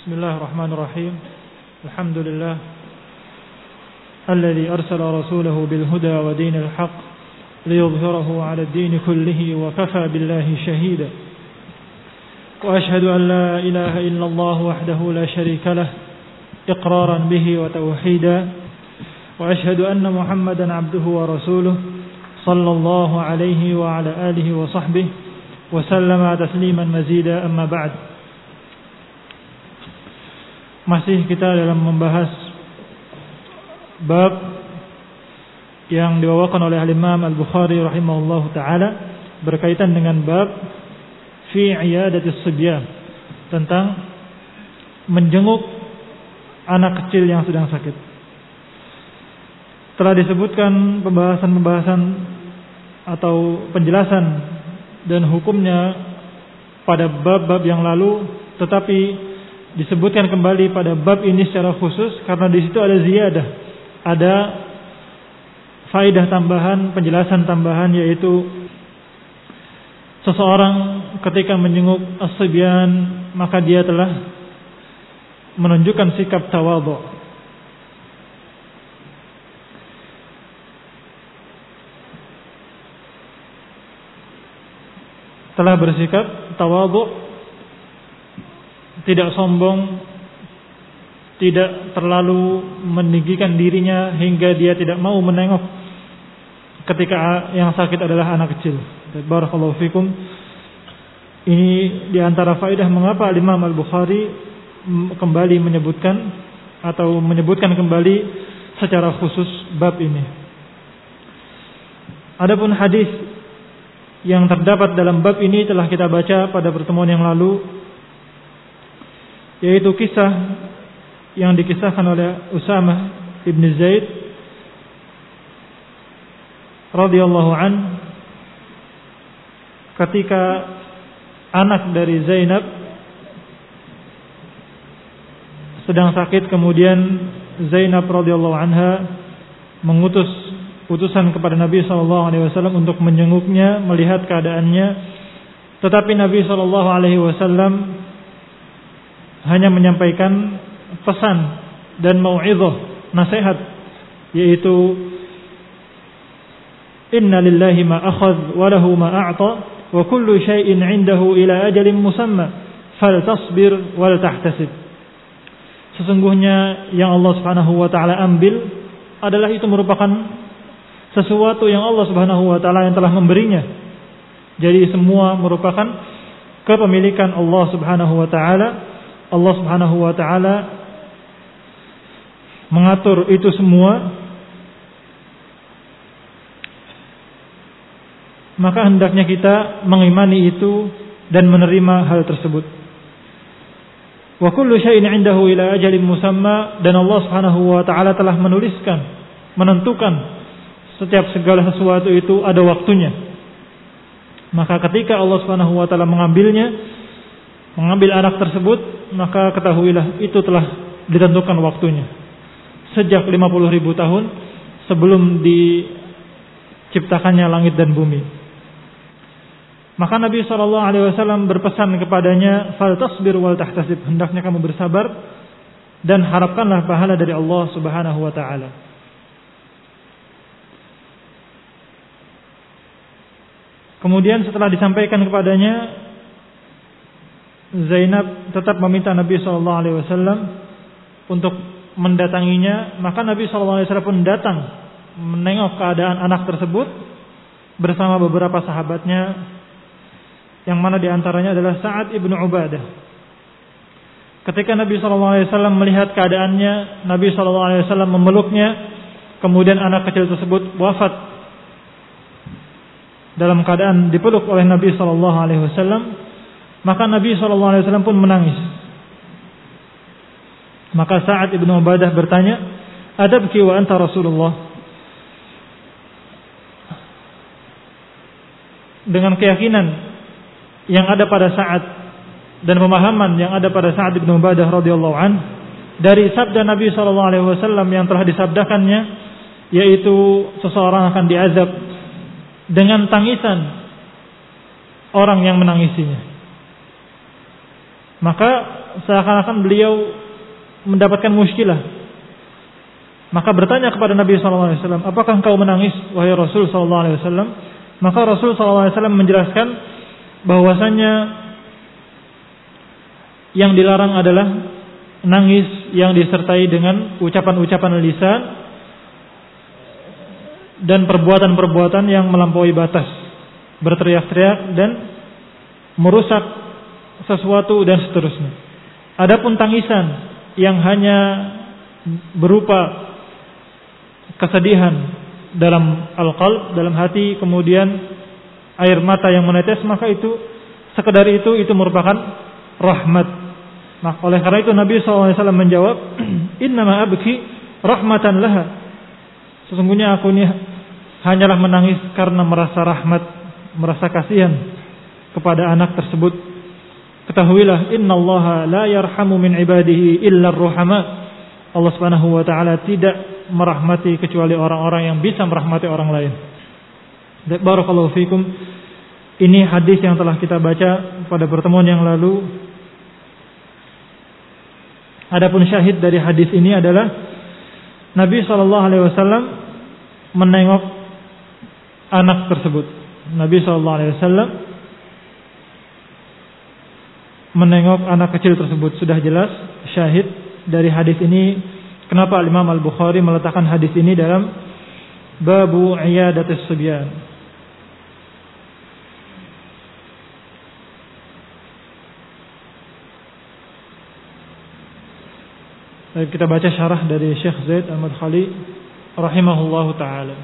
Bismillahirrahmanirrahim. Alhamdulillah alladzi arsala rasulahu bil huda wa dinil haqq liyudhhirahu 'ala ad-din kullihi wa kafa billahi shahida. Wa ashhadu an la ilaha illallah wahdahu la sharika lah iqraran bihi wa tauhida. Wa ashhadu anna Muhammadan 'abduhu wa rasuluhu sallallahu alaihi wa ala alihi wa sahbihi wa sallama tasliman mazida, amma ba'd. Masih kita dalam membahas bab yang dibawakan oleh Imam Al-Bukhari rahimahullahu taala berkaitan dengan bab fi iyadatis sibyan, tentang menjenguk anak kecil yang sedang sakit. Telah disebutkan pembahasan atau penjelasan dan hukumnya pada bab-bab yang lalu, tetapi disebutkan kembali pada bab ini secara khusus karena di situ ada ziyadah, ada faedah tambahan, penjelasan tambahan, yaitu seseorang ketika menjenguk as-sibyan maka dia telah menunjukkan sikap tawadhu. Telah bersikap tawadhu, tidak sombong, tidak terlalu meninggikan dirinya hingga dia tidak mau menengok ketika yang sakit adalah anak kecil. Barakallahu fikum. Ini diantara faedah mengapa Imam Al-Bukhari kembali menyebutkan kembali secara khusus bab ini. Adapun hadis yang terdapat dalam bab ini telah kita baca pada pertemuan yang lalu, yaitu kisah yang dikisahkan oleh Usamah ibn Zaid radhiyallahu an, ketika anak dari Zainab sedang sakit, kemudian Zainab radhiyallahu anha mengutus utusan kepada Nabi SAW untuk menjenguknya, melihat keadaannya, tetapi Nabi SAW hanya menyampaikan pesan dan mau'izah, nasihat, yaitu inna lillahi ma akhadh wa lahu ma a'ta wa kullu syai'in 'indahu ila ajalin musamma faltasbir wal tahtasib. Sesungguhnya yang Allah Subhanahu wa taala ambil adalah itu merupakan sesuatu yang Allah Subhanahu wa taala yang telah memberinya. Jadi semua merupakan kepemilikan Allah Subhanahu wa taala. Allah Subhanahu wa taala mengatur itu semua, maka hendaknya kita mengimani itu dan menerima hal tersebut. Wa kullu syai'in 'indahu ila ajalin musamma, dan Allah Subhanahu wa taala telah menuliskan, menentukan setiap segala sesuatu itu ada waktunya. Maka ketika Allah Subhanahu wa taala mengambil anak tersebut, maka ketahuilah itu telah ditentukan waktunya sejak 50.000 tahun sebelum diciptakannya langit dan bumi. Maka Nabi SAW berpesan kepadanya, fal tasbir wal tahtasib, hendaknya kamu bersabar dan harapkanlah pahala dari Allah Subhanahu wa taala. Kemudian setelah disampaikan kepadanya, Zainab tetap meminta Nabi SAW untuk mendatanginya. Maka Nabi SAW pun datang menengok keadaan anak tersebut bersama beberapa sahabatnya, yang mana diantaranya adalah Sa'ad ibn Ubadah. Ketika Nabi SAW melihat keadaannya, Nabi SAW memeluknya, kemudian anak kecil tersebut wafat dalam keadaan dipeluk oleh Nabi SAW. Maka Nabi SAW pun menangis. Maka Sa'ad ibn Ubadah bertanya, "Adabki wa anta Rasulullah?" Dengan keyakinan yang ada pada Sa'ad dan pemahaman yang ada pada Sa'ad ibn Ubadah radhiyallahu an dari sabda Nabi SAW yang telah disabdakannya, yaitu seseorang akan diazab dengan tangisan orang yang menangisinya. Maka seakan-akan beliau mendapatkan muskilah. Maka bertanya kepada Nabi SAW, apakah engkau menangis wahai Rasul SAW? Maka Rasul SAW menjelaskan bahwasanya yang dilarang adalah nangis yang disertai dengan ucapan-ucapan lisan dan perbuatan-perbuatan yang melampaui batas, berteriak-teriak dan merusak sesuatu dan seterusnya. Adapun tangisan yang hanya berupa kesedihan dalam al-qalb, dalam hati, kemudian air mata yang menetes, maka itu sekedar itu merupakan rahmat. Maka oleh karena itu Nabi SAW menjawab, innama abki rahmatan laha. Sesungguhnya aku ini hanyalah menangis karena merasa rahmat, merasa kasihan kepada anak tersebut. Ketahuilah, innallaha la yarhamu min ibadihi illa ar-ruhama. Allah Subhanahu wa taala tidak merahmati kecuali orang-orang yang bisa merahmati orang lain. Barakallahu fikum. Ini hadis yang telah kita baca pada pertemuan yang lalu. Adapun syahid dari hadis ini adalah Nabi SAW menengok anak tersebut. Nabi SAW menengok anak kecil tersebut. Sudah jelas syahid dari hadis ini. Kenapa Imam Al-Bukhari meletakkan hadis ini dalam babu iyadatis subyan? Kita baca syarah dari Syekh Zaid Al-Madkhali rahimahullahu taala.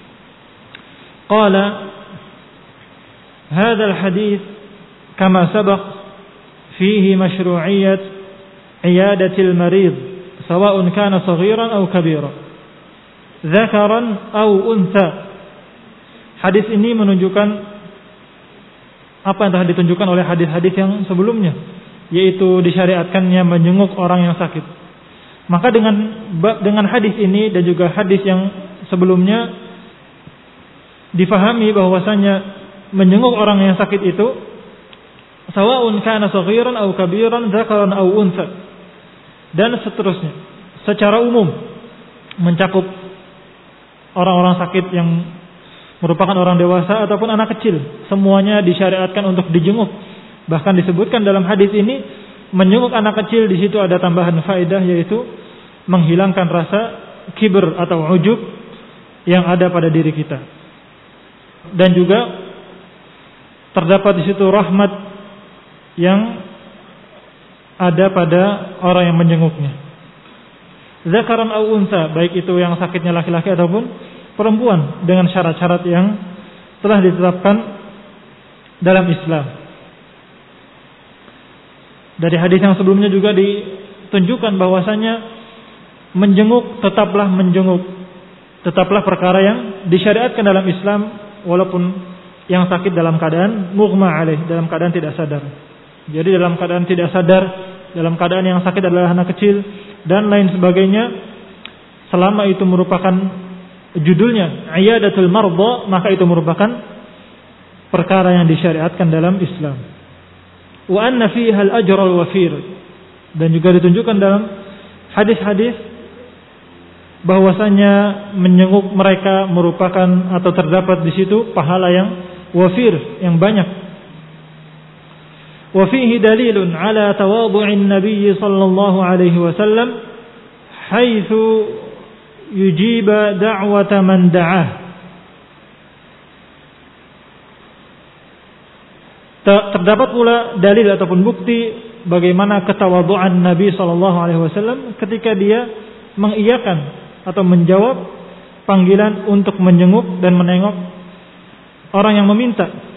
Qala hadha al-hadith kama sabaq fihi mashru'iyyat iyadati al-marid sawa'un kana saghiran aw kabiran, dzakaran aw untha. Hadis ini menunjukkan apa yang telah ditunjukkan oleh hadis-hadis yang sebelumnya, yaitu disyariatkannya menjenguk orang yang sakit. Maka dengan hadis ini dan juga hadis yang sebelumnya difahami bahwasanya menjenguk orang yang sakit itu sawa'un kana saghiran aw kabiran, dzakaran aw untha, dan seterusnya, secara umum mencakup orang-orang sakit yang merupakan orang dewasa ataupun anak kecil, semuanya disyariatkan untuk dijenguk. Bahkan disebutkan dalam hadis ini menjenguk anak kecil, di situ ada tambahan faedah, yaitu menghilangkan rasa kibr atau ujub yang ada pada diri kita. Dan juga terdapat di situ rahmat yang ada pada orang yang menjenguknya. Zakaran aw unsa, baik itu yang sakitnya laki-laki ataupun perempuan, dengan syarat-syarat yang telah ditetapkan dalam Islam. Dari hadis yang sebelumnya juga ditunjukkan bahwasanya menjenguk tetaplah menjenguk, tetaplah perkara yang disyariatkan dalam Islam, walaupun yang sakit dalam keadaan mughma alaih, dalam keadaan tidak sadar. Jadi dalam keadaan tidak sadar, dalam keadaan yang sakit adalah anak kecil dan lain sebagainya, selama itu merupakan judulnya iyadatul mardha, maka itu merupakan perkara yang disyariatkan dalam Islam. Wa anna fiha al-ajr al-wafir, dan juga ditunjukkan dalam hadis-hadis bahwasanya menjenguk mereka merupakan atau terdapat di situ pahala yang wafir, yang banyak. Wa fihi dalilun ala tawadhu'in Nabi sallallahu alaihi wasallam haitsu yujiba da'wata man da'ah. Terdapat pula dalil ataupun bukti bagaimana ketawadhu'an Nabi sallallahu alaihi wasallam ketika dia mengiyakan atau menjawab panggilan untuk menjenguk dan menengok orang yang meminta.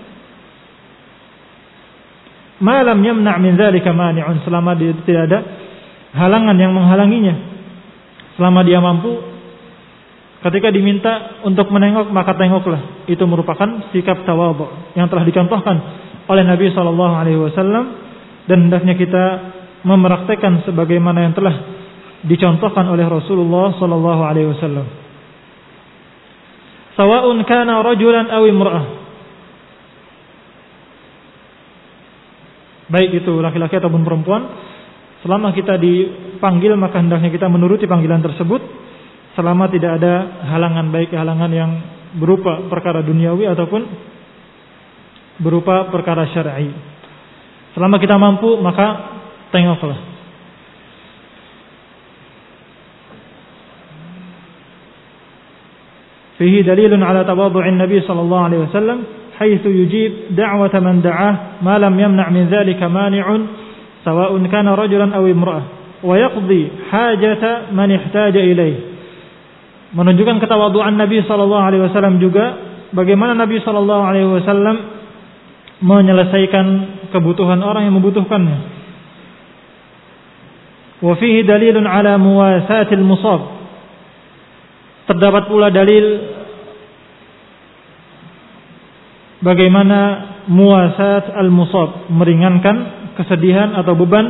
Malam yamna' min dzalika mani'un, selama dia tidak ada halangan yang menghalanginya, selama dia mampu ketika diminta untuk menengok maka tengoklah. Itu merupakan sikap tawadhu yang telah dicontohkan oleh Nabi sallallahu alaihi wasallam, dan hendaknya kita mempraktikkan sebagaimana yang telah dicontohkan oleh Rasulullah sallallahu alaihi wasallam. Sawa'un kana rajulan aw imra'ah, baik itu laki-laki ataupun perempuan, Selama kita dipanggil maka hendaknya kita menuruti panggilan tersebut, selama tidak ada halangan, baik halangan yang berupa perkara duniawi ataupun berupa perkara syar'i. Selama kita mampu maka tengoklah. Fihi dalilun ala tawadhu'in Nabi sallallahu alaihi wasallam haitsu yujib da'wata man da'ah ma lam yamna' min dzalika mani'un sawa'un kana rajulan aw imra'ah wa yaqdi hajata man ihtaja ilaih. Menunjukkan ketawaduan Nabi sallallahu alaihi wasallam juga bagaimana Nabi sallallahu alaihi wasallam menyelesaikan kebutuhan orang yang membutuhkannya. Wa fihi dalilun ala muwasatil musab. Terdapat pula dalil bagaimana muwasat al-musab, meringankan kesedihan atau beban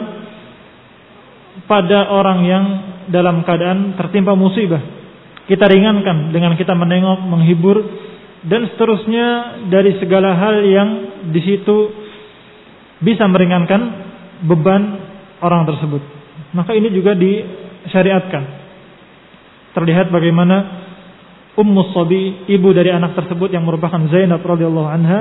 pada orang yang dalam keadaan tertimpa musibah. Kita ringankan dengan kita menengok, menghibur dan seterusnya dari segala hal yang di situ bisa meringankan beban orang tersebut. Maka ini juga disyariatkan. Terlihat bagaimana Ummu Sabi, ibu dari anak tersebut yang merupakan Zainab radhiyallahu anha,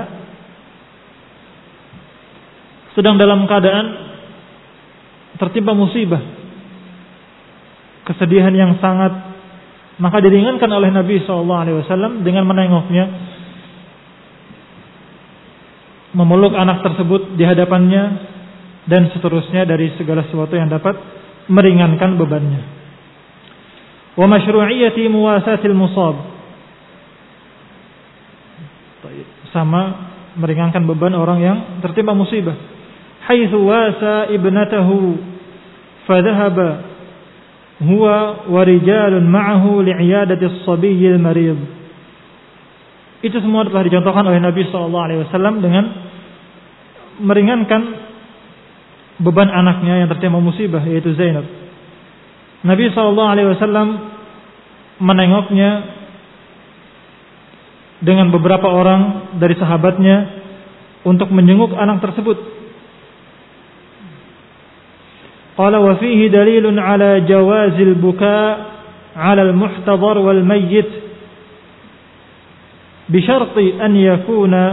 sedang dalam keadaan tertimpa musibah, kesedihan yang sangat, maka diringankan oleh Nabi SAW dengan menengoknya, memeluk anak tersebut di hadapannya dan seterusnya dari segala sesuatu yang dapat meringankan bebannya. Wa masyru'iyyati muwasatil musab, sama meringankan beban orang yang tertimpa musibah. Haitsu wasa ibnatahu fadhahaba huwa wa rijalun ma'ahu li'iyadati as-sabiyyil marid. Itu semua telah dicontohkan oleh Nabi SAW dengan meringankan beban anaknya yang tertimpa musibah, yaitu Zainab. Nabi SAW menengoknya dengan beberapa orang dari sahabatnya untuk menjenguk anak tersebut. Qala wa fihi dalilun ala jawazil buka' ala al-muhtadhar wal mayyit bi syarti an yakuna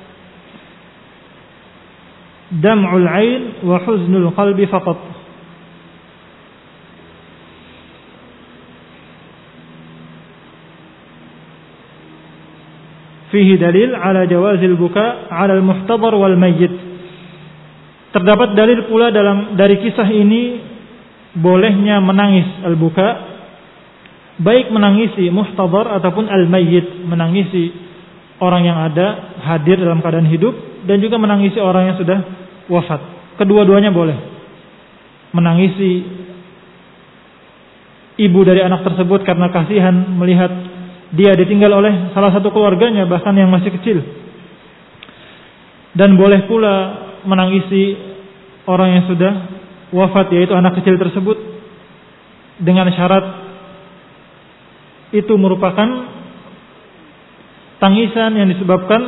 dam'ul 'ain wa huznul qalbi faqat. Fihi dalil ala jawazil buka' ala al-muhtadhar wal mayyit. Terdapat dalil pula dari kisah ini bolehnya menangis al-buka, baik menangisi muhtadhar ataupun al-mayyit, menangisi orang yang ada hadir dalam keadaan hidup dan juga menangisi orang yang sudah wafat. Kedua-duanya boleh. Menangisi ibu dari anak tersebut karena kasihan melihat dia ditinggal oleh salah satu keluarganya bahkan yang masih kecil. Dan boleh pula menangisi orang yang sudah wafat, yaitu anak kecil tersebut, dengan syarat itu merupakan tangisan yang disebabkan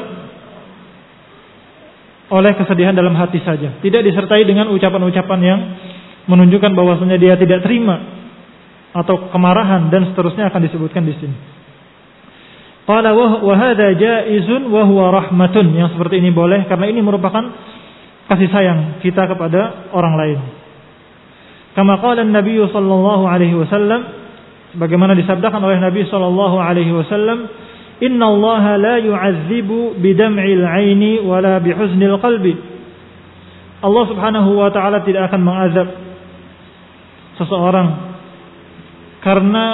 oleh kesedihan dalam hati saja, tidak disertai dengan ucapan-ucapan yang menunjukkan bahwasanya dia tidak terima atau kemarahan dan seterusnya akan disebutkan di sini. Qala wa hadza jaizun wa huwa rahmatun, yang seperti ini boleh karena ini merupakan kasih sayang kita kepada orang lain. Kama qala an-nabiy sallallahu alaihi wasallam, sebagaimana disabdakan oleh Nabi sallallahu alaihi wasallam, innallaha la yu'adzibu bidam'il 'aini wala bihuznil qalbi. Allah Subhanahu wa taala tidak akan mengazab seseorang karena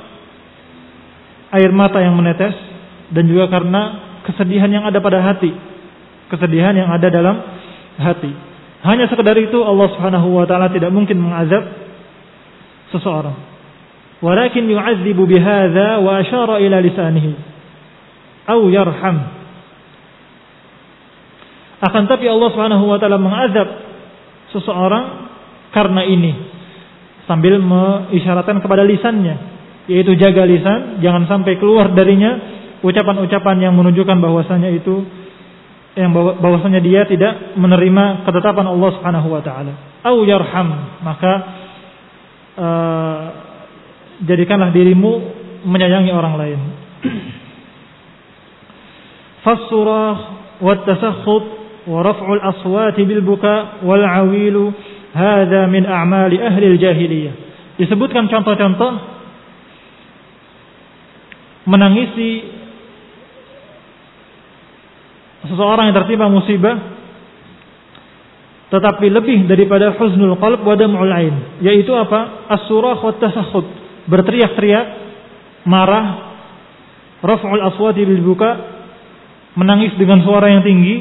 air mata yang menetes dan juga karena kesedihan yang ada pada hati, kesedihan yang ada dalam hati. Hanya sekedar itu Allah Subhanahu wa taala tidak mungkin mengazab seseorang. Walakin yu'adzibu bihadza wa asyara ila lisanihi aw yarham. Akan tapi Allah Subhanahu wa taala mengazab seseorang karena ini sambil mengisyaratkan kepada lisannya, yaitu jaga lisan, jangan sampai keluar darinya ucapan-ucapan yang menunjukkan bahwasanya itu, yang bahwasanya dia tidak menerima ketetapan Allah Subhanahu wa taala. au yarham, maka jadikanlah dirimu menyayangi orang lain. Fassurah wat tasakhut wa raf'ul aswati bil buka wal awilu hadza min a'mali ahli al-jahiliyah. Disebutkan contoh-contoh menangisi seseorang yang tertimpa musibah, tetapi lebih daripada huznul qalb wa dam'ul ain, yaitu apa? As-surah wa tasakhut, berteriak-teriak, marah, raf'ul aswati bil buka, menangis dengan suara yang tinggi,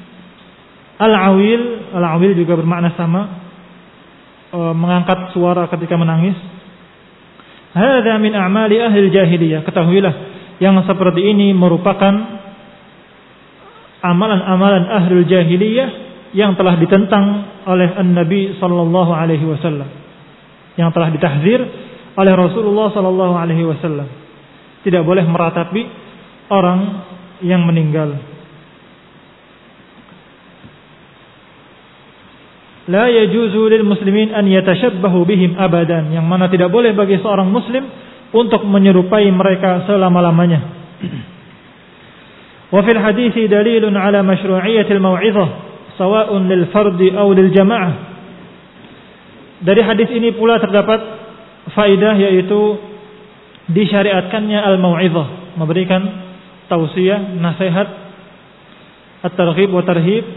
al-awil juga bermakna sama, mengangkat suara ketika menangis. Hadza min a'mali ahli jahiliyah, ketahuilah yang seperti ini merupakan amalan-amalan ahli jahiliyah yang telah ditentang oleh An-Nabi sallallahu alaihi wasallam, yang telah ditahzir oleh Rasulullah sallallahu alaihi wasallam. Tidak boleh meratapi orang yang meninggal. La yajuzu lil muslimin an yatashabbahu bihim abadan, yang mana tidak boleh bagi seorang muslim untuk menyerupai mereka selama-lamanya. Wa fil hadithi dalilun ala masyru'iyatil mau'izah sawa'un lil fardi aw lil jamaah. Dari hadis ini pula terdapat faedah, yaitu disyariatkannya al-mau'izah, memberikan tausiah, nasihat, at-targhib wa tarhib,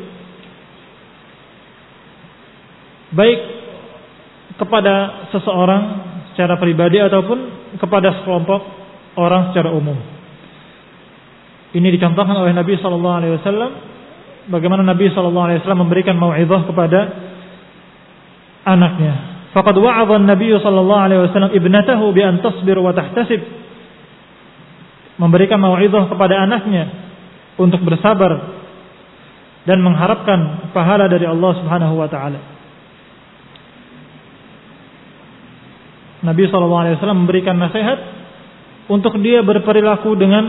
baik kepada seseorang secara pribadi ataupun kepada sekelompok orang secara umum. Ini dicontohkan oleh Nabi sallallahu alaihi wasallam, bagaimana Nabi sallallahu alaihi wasallam memberikan mau'izah kepada anaknya. Faqad wa'adha an-nabiy sallallahu alaihi wasallam ibnatahu bi an tasbir wa tahtasib. Memberikan mau'izah kepada anaknya untuk bersabar dan mengharapkan pahala dari Allah Subhanahu wa taala. Nabi sallallahu alaihi wasallam memberikan nasihat untuk dia berperilaku dengan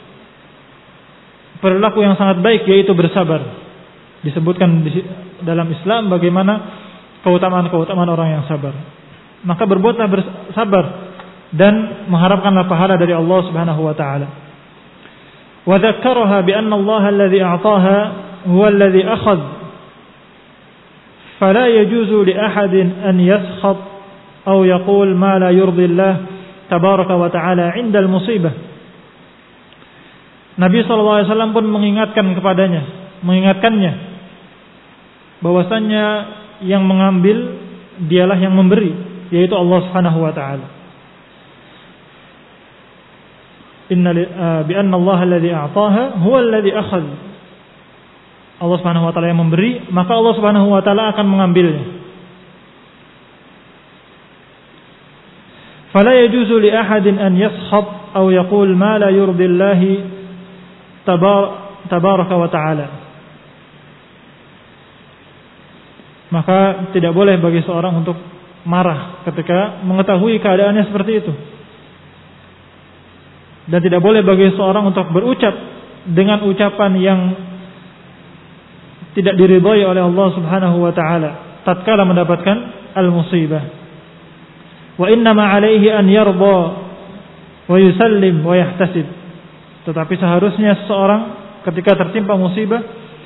perilaku yang sangat baik, yaitu bersabar. Disebutkan dalam Islam bagaimana keutamaan-keutamaan orang yang sabar. Maka berbuatlah bersabar dan mengharapkanlah pahala dari Allah Subhanahu wa taala. Wa dzakkaraha bi anna Allah alladhi a'taha huwa alladhi akhadh. Fala yajuzu li ahadin an yaskhat aw yaqul ma la yurdi Allah tabaraka wa taala 'inda al-musibah. Nabi SAW pun mengingatkannya bahwasannya yang mengambil dialah yang memberi, yaitu Allah Subhanahu wa taala. Bi anna Allah alladhi a'taha huwa alladhi akhadh. Allah Subhanahu wa taala yang memberi, maka Allah Subhanahu wa taala akan mengambilnya. Fala yajuzu li ahadin an yaskhab aw yaqul ma la yurdi Allah tabaraka wa ta'ala. Maka tidak boleh bagi seorang untuk marah ketika mengetahui keadaannya seperti itu. Dan tidak boleh bagi seorang untuk berucap dengan ucapan yang tidak diridhai oleh Allah Subhanahu wa ta'ala tatkala mendapatkan al-musibah. Wa innama alaihi an yarda wa yusallim wa yahtasib. Tetapi seharusnya seseorang ketika tertimpa musibah,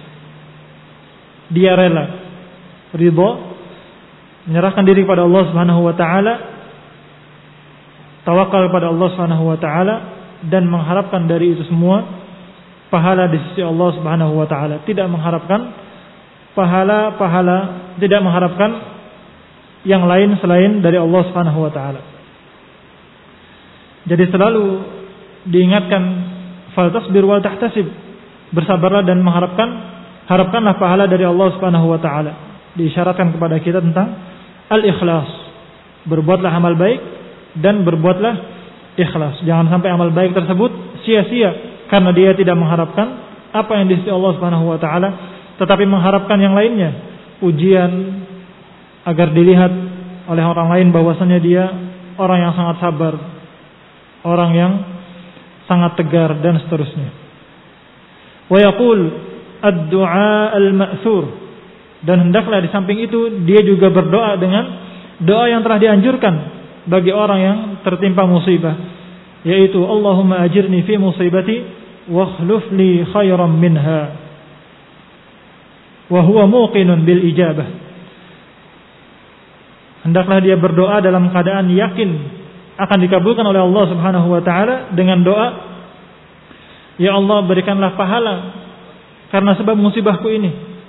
dia rela, ridha, menyerahkan diri kepada Allah Subhanahu wa taala, tawakal pada Allah Subhanahu wa taala, dan mengharapkan dari itu semua pahala di sisi Allah Subhanahu wa taala. Tidak mengharapkan pahala, tidak mengharapkan yang lain selain dari Allah Subhanahu wa taala. Jadi selalu diingatkan fal tasbir wal tahtasib, bersabarlah dan harapkanlah pahala dari Allah Subhanahu wa taala. Diisyaratkan kepada kita tentang al-ikhlas. Berbuatlah amal baik dan berbuatlah ikhlas. Jangan sampai amal baik tersebut sia-sia karena dia tidak mengharapkan apa yang di sisi Allah Subhanahu wa taala, tetapi mengharapkan yang lainnya, ujian agar dilihat oleh orang lain bahwasanya dia orang yang sangat sabar, orang yang sangat tegar, dan seterusnya. Wa yaqul ad-du'a al-ma'thur, Dan hendaklah di samping itu dia juga berdoa dengan doa yang telah dianjurkan bagi orang yang tertimpa musibah, yaitu Allahumma ajirni fi musibati wa akhlif li khairan minha wa huwa muqinun bil ijabah. Hendaklah dia berdoa dalam keadaan yakin akan dikabulkan oleh Allah Subhanahu wa taala dengan doa, ya Allah, berikanlah pahala karena sebab musibahku ini,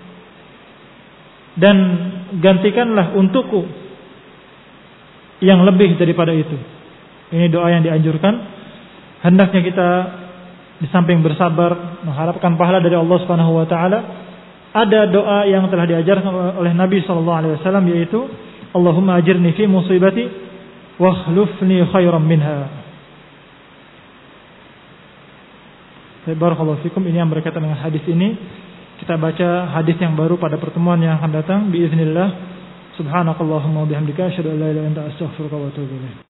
dan gantikanlah untukku yang lebih daripada itu. Ini doa yang dianjurkan. Hendaknya kita di samping bersabar mengharapkan pahala dari Allah Subhanahu wa taala, ada doa yang telah diajarkan oleh Nabi sallallahu alaihi wasallam, yaitu Allahumma ajirni fi musibati wa akhlifni khairan minha. Barakallahu fikum. Ini yang berkaitan dengan hadis ini. Kita baca hadis yang baru pada pertemuan yang akan datang biiznillah. Subhanakallahumma wa bihamdika asyhadu an la ilaha illa anta astaghfiruka wa atubu ilaik.